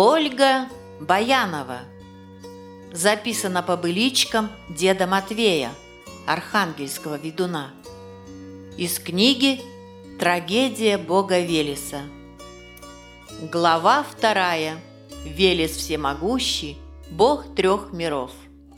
Ольга Баянова. Записано по быличкам деда Матвея, архангельского ведуна. Из книги «Трагедия бога Велеса». Глава 2. Велес всемогущий, бог трех миров.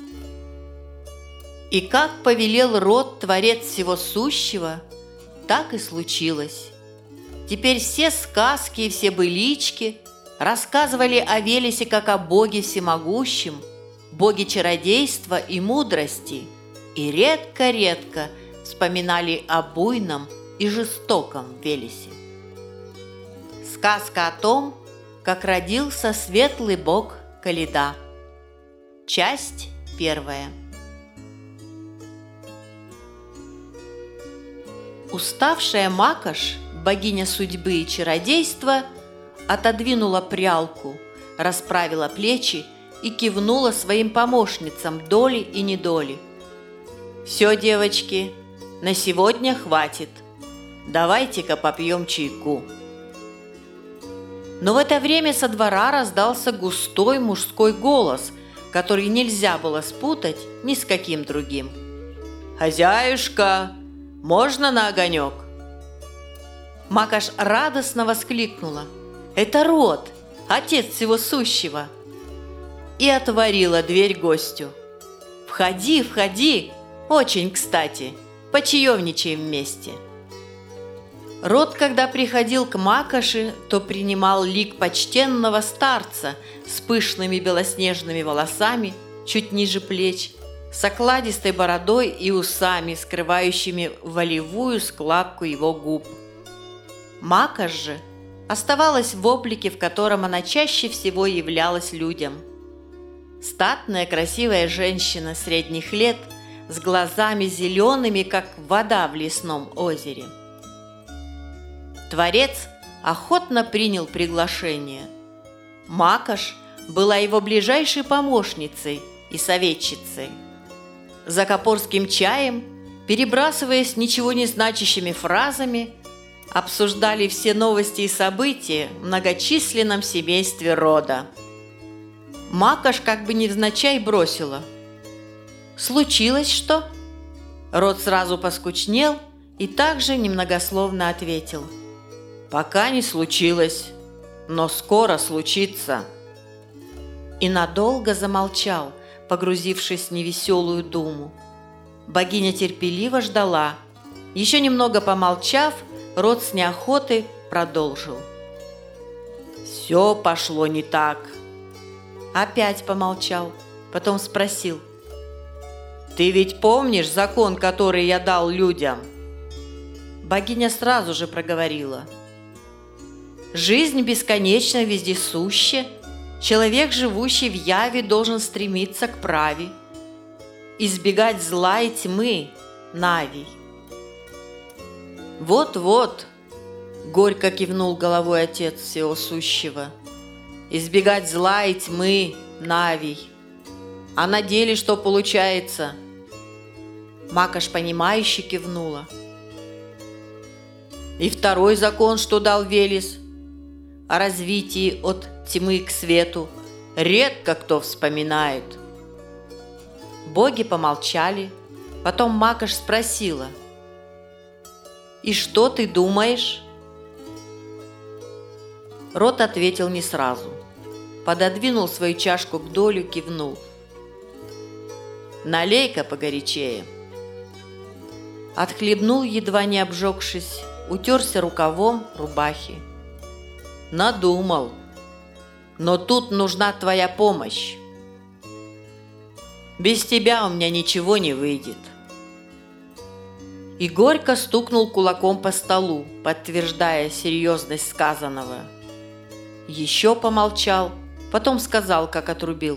И как повелел род Творец всего сущего, так и случилось. Теперь все сказки и все былички рассказывали о Велесе как о боге всемогущем, боге чародейства и мудрости, и редко-редко вспоминали о буйном и жестоком Велесе. Сказка о том, как родился светлый бог Коляда. Часть 1. Уставшая Макаш, богиня судьбы и чародейства, отодвинула прялку, расправила плечи и кивнула своим помощницам доли и недоли. «Все, девочки, на сегодня хватит. Давайте-ка попьем чайку». Но в это время со двора раздался густой мужской голос, который нельзя было спутать ни с каким другим. «Хозяюшка, можно на огонек?» Макаш радостно воскликнула: «Это Род, отец всего сущего!» И отворила дверь гостю. «Входи, входи! Очень кстати! Почаевничаем вместе!» Род, когда приходил к Макаше, то принимал лик почтенного старца с пышными белоснежными волосами чуть ниже плеч, с окладистой бородой и усами, скрывающими волевую складку его губ. Макаш же оставалась в облике, в котором она чаще всего являлась людям. Статная красивая женщина средних лет с глазами зелеными, как вода в лесном озере. Творец охотно принял приглашение. Макаш была его ближайшей помощницей и советчицей. За копорским чаем, перебрасываясь ничего не значащими фразами, обсуждали все новости и события в многочисленном семействе рода. Макаш как бы невзначай бросила: «Случилось что?» Род сразу поскучнел и также немногословно ответил: «Пока не случилось, но скоро случится». И надолго замолчал, погрузившись в невеселую думу. Богиня терпеливо ждала. Еще немного помолчав, Род с неохотой продолжил: «Все пошло не так». Опять помолчал, потом спросил: «Ты ведь помнишь закон, который я дал людям?» Богиня сразу же проговорила: «Жизнь бесконечно вездесуща, человек, живущий в яве, должен стремиться к праве, избегать зла и тьмы, Навий». «Вот-вот», — горько кивнул головой отец всего сущего, «избегать зла и тьмы, Навий. А на деле что получается?» Макаш понимающе кивнула. «И второй закон, что дал Велес, о развитии от тьмы к свету, редко кто вспоминает». Боги помолчали, потом Макаш спросила: «И что ты думаешь?» Род ответил не сразу. Пододвинул свою чашку к долю, кивнул: «Налей-ка погорячее». Отхлебнул, едва не обжегшись, утерся рукавом рубахи. «Надумал. Но тут нужна твоя помощь. Без тебя у меня ничего не выйдет». И горько стукнул кулаком по столу, подтверждая серьезность сказанного. Еще помолчал, потом сказал, как отрубил: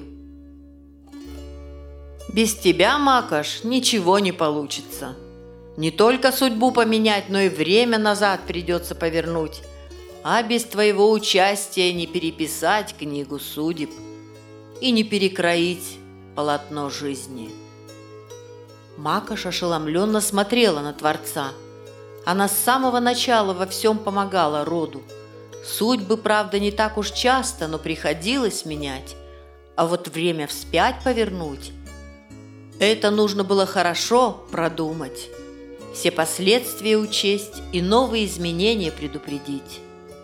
«Без тебя, Макаш, ничего не получится. Не только судьбу поменять, но и время назад придется повернуть, а без твоего участия не переписать книгу судеб и не перекроить полотно жизни». Макаш ошеломленно смотрела на Творца. Она с самого начала во всем помогала роду, Судьбы, правда, не так уж часто, но приходилось менять. А вот время вспять повернуть – это нужно было хорошо продумать, все последствия учесть и новые изменения предупредить.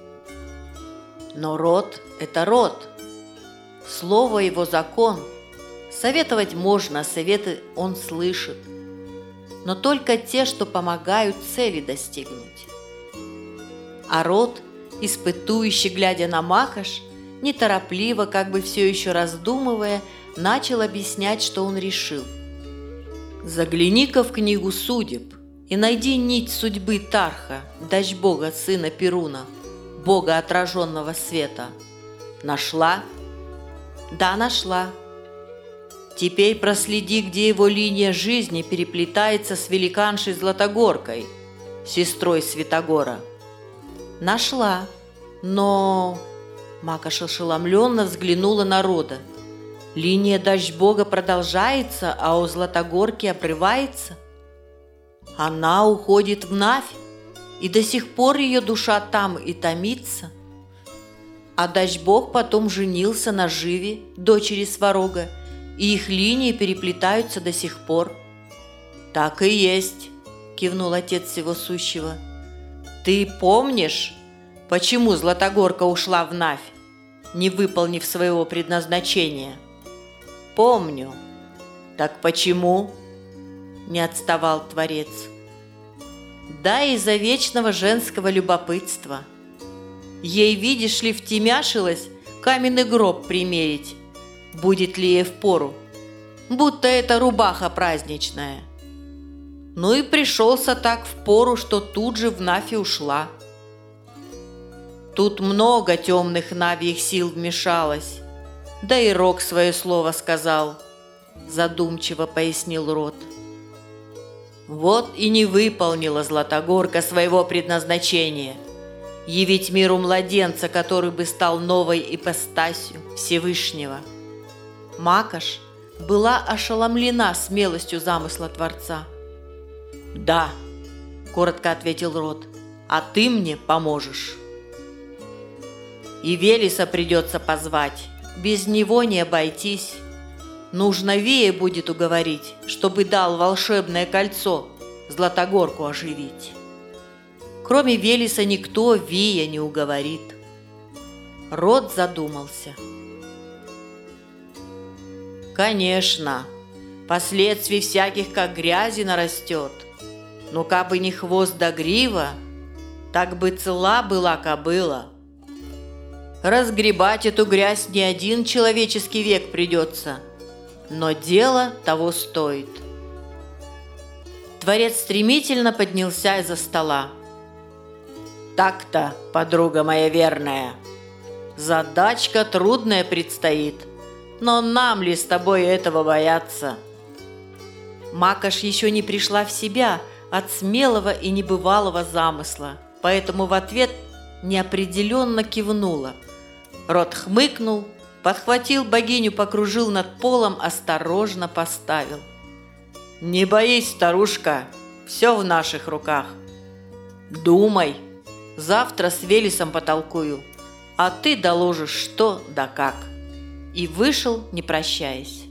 Но род – это род. Слово его закон. Советовать можно, а советы он слышит. Но только те, что помогают цели достигнуть. А род, испытующий, глядя на Макаш, неторопливо, как бы все еще раздумывая, начал объяснять, что он решил. «Загляни-ка в книгу судеб и найди нить судьбы Тарха, дочь бога сына Перуна, бога отраженного света. Нашла?» «Да, нашла». «Теперь проследи, где его линия жизни переплетается с великаншей Златогоркой, сестрой Святогора». «Нашла, но...» Макаш ошеломленно взглянула на Рода. «Линия дочь бога продолжается, а у Златогорки обрывается. Она уходит в Навь, и до сих пор ее душа там и томится. А дочь бог потом женился на Живе, дочери Сварога, и их линии переплетаются до сих пор». «Так и есть», – кивнул отец всего сущего. «Ты помнишь, почему Златогорка ушла в Навь, не выполнив своего предназначения?» «Помню». «Так почему?» – не отставал Творец. «Да, из-за вечного женского любопытства. Ей, видишь ли, втемяшилось каменный гроб примерить, будет ли ей впору, будто это рубаха праздничная. Ну и пришелся так впору, что тут же в Навь ушла. Тут много темных навьих сил вмешалось, да и Рок свое слово сказал», – задумчиво пояснил Род. «Вот и не выполнила Златогорка своего предназначения – явить миру младенца, который бы стал новой ипостасью Всевышнего». Макаш была ошеломлена смелостью замысла Творца. «Да», – коротко ответил Род, – «а ты мне поможешь. И Велеса придется позвать, без него не обойтись. Нужно Вея будет уговорить, чтобы дал волшебное кольцо Златогорку оживить. Кроме Велеса никто Вея не уговорит». Род задумался. «Конечно, последствий всяких как грязи нарастет, но кабы не хвост да грива, так бы цела была кобыла. Разгребать эту грязь не один человеческий век придется, но дело того стоит». Творец стремительно поднялся из-за стола. «Так-то, подруга моя верная, задачка трудная предстоит, но нам ли с тобой этого бояться?» Макаш еще не пришла в себя от смелого и небывалого замысла, поэтому в ответ неопределенно кивнула. Род хмыкнул, подхватил богиню, покружил над полом, осторожно поставил. «Не боись, старушка, все в наших руках. Думай, завтра с Велесом потолкую, а ты доложишь что да как». И вышел, не прощаясь.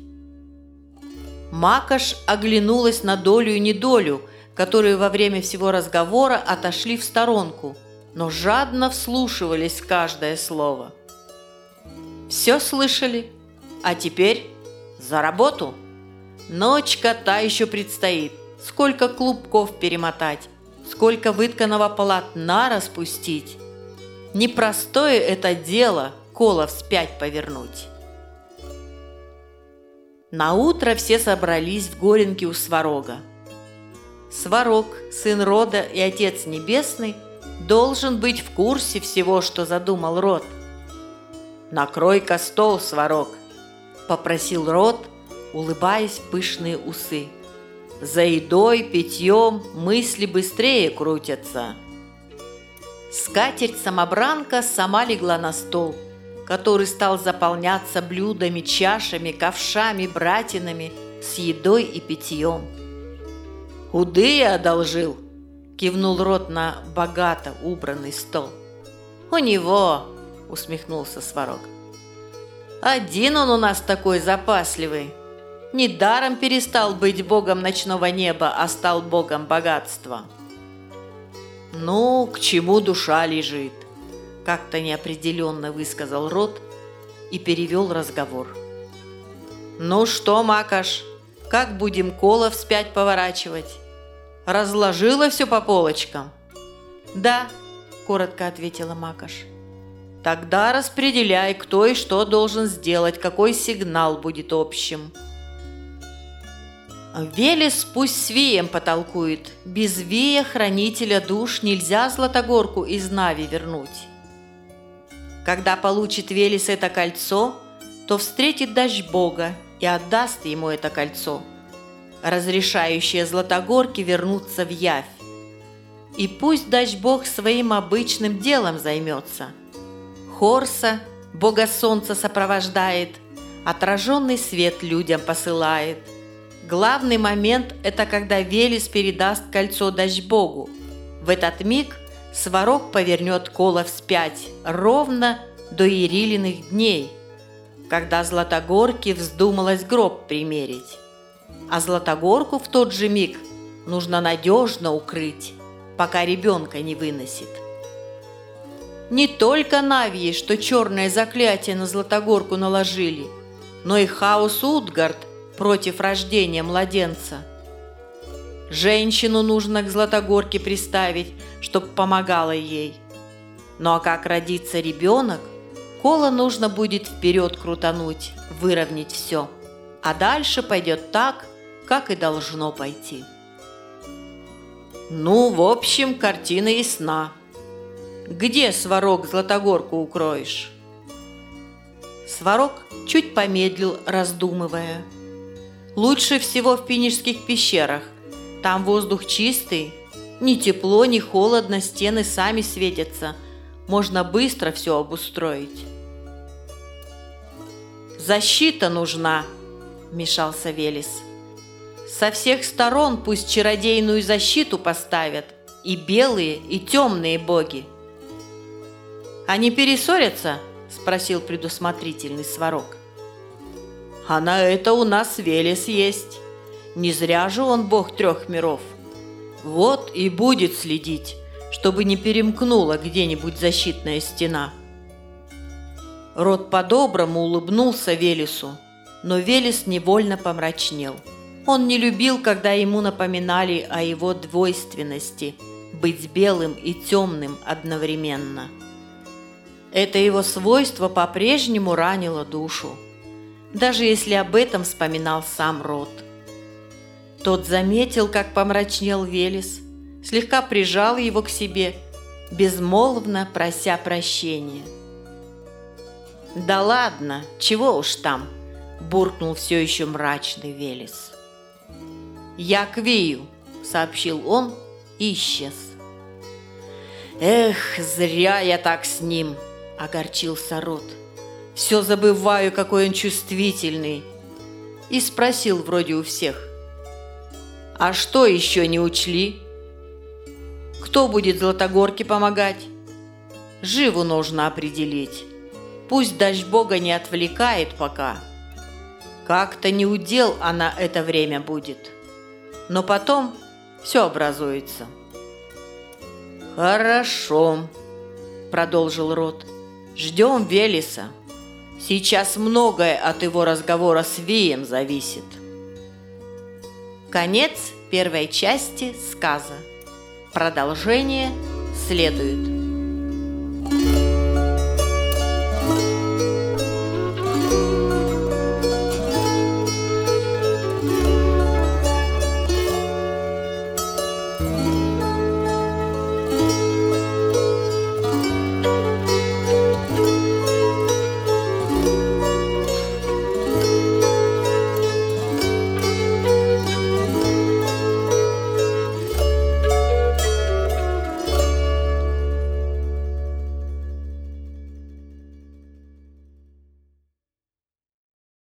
Макаш оглянулась на долю и недолю, которые во время всего разговора отошли в сторонку, но жадно вслушивались в каждое слово. Все слышали, а теперь за работу. Ночка та еще предстоит, сколько клубков перемотать, сколько вытканого полотна распустить. Непростое это дело коло вспять повернуть. Наутро все собрались в Горенке у Сварога. Сварог, сын Рода и Отец Небесный, должен быть в курсе всего, что задумал Род. «Накрой-ка стол, Сварог», – попросил Род, улыбаясь в пышные усы. «За едой, питьем мысли быстрее крутятся». Скатерть-самобранка сама легла на стол, который стал заполняться блюдами, чашами, ковшами, братинами с едой и питьем. «Худые одолжил», – кивнул Род на богато убранный стол. «У него», – усмехнулся Сварог. «Один он у нас такой запасливый. Недаром перестал быть богом ночного неба, а стал богом богатства». «Ну, к чему душа лежит?» – как-то неопределенно высказал Рот и перевел разговор. «Ну что, Макаш, как будем коло вспять поворачивать? Разложила все по полочкам?» «Да», – коротко ответила Макаш. «Тогда распределяй, кто и что должен сделать, какой сигнал будет общим». «Велес пусть с Вием потолкует. Без Вия, хранителя душ, нельзя Златогорку из Нави вернуть. Когда получит Велес это кольцо, то встретит дождь Бога и отдаст ему это кольцо, разрешающее Златогорке вернуться в Явь. И пусть дождь Бог своим обычным делом займется. Хорса, бога солнца, сопровождает, отраженный свет людям посылает. Главный момент – это когда Велес передаст кольцо дождь Богу. В этот миг Сварог повернет коло вспять ровно до Ярилиных дней, когда Златогорке вздумалось гроб примерить. А Златогорку в тот же миг нужно надежно укрыть, пока ребенка не выносит. Не только Навьи, что черное заклятие на Златогорку наложили, но и Хаос Утгард против рождения младенца. Женщину нужно к Златогорке приставить, чтоб помогала ей. Ну а как родится ребенок, коло нужно будет вперед крутануть, выровнять все. А дальше пойдет так, как и должно пойти. Ну, в общем, картина ясна. Где, Сварог, Златогорку укроешь? Сварог чуть помедлил, раздумывая. Лучше всего в Пинежских пещерах. Там воздух чистый, ни тепло, ни холодно, стены сами светятся. Можно быстро все обустроить. «Защита нужна», – вмешался Велес. «Со всех сторон пусть чародейную защиту поставят и белые, и темные боги». «Они перессорятся?» – спросил предусмотрительный Сварог. «А на это у нас Велес есть. Не зря же он бог трех миров. Вот и будет следить, чтобы не перемкнула где-нибудь защитная стена». Рот по-доброму улыбнулся Велесу, но Велес невольно помрачнел. Он не любил, когда ему напоминали о его двойственности – быть белым и темным одновременно. Это его свойство по-прежнему ранило душу, даже если об этом вспоминал сам Рот. Тот заметил, как помрачнел Велес, слегка прижал его к себе, безмолвно прося прощения. «Да ладно, чего уж там», – буркнул все еще мрачный Велес. «Я к Вию», – сообщил он и исчез. «Эх, зря я так с ним», – огорчился Рот. «Все забываю, какой он чувствительный». И спросил вроде у всех: «А что еще не учли? Кто будет Златогорке помогать? Живу нужно определить. Пусть дождь Бога не отвлекает пока. Как-то не удел она это время будет. Но потом все образуется». «Хорошо», – продолжил Рот. «Ждем Велеса. Сейчас многое от его разговора с Вием зависит». Конец первой части сказа. Продолжение следует.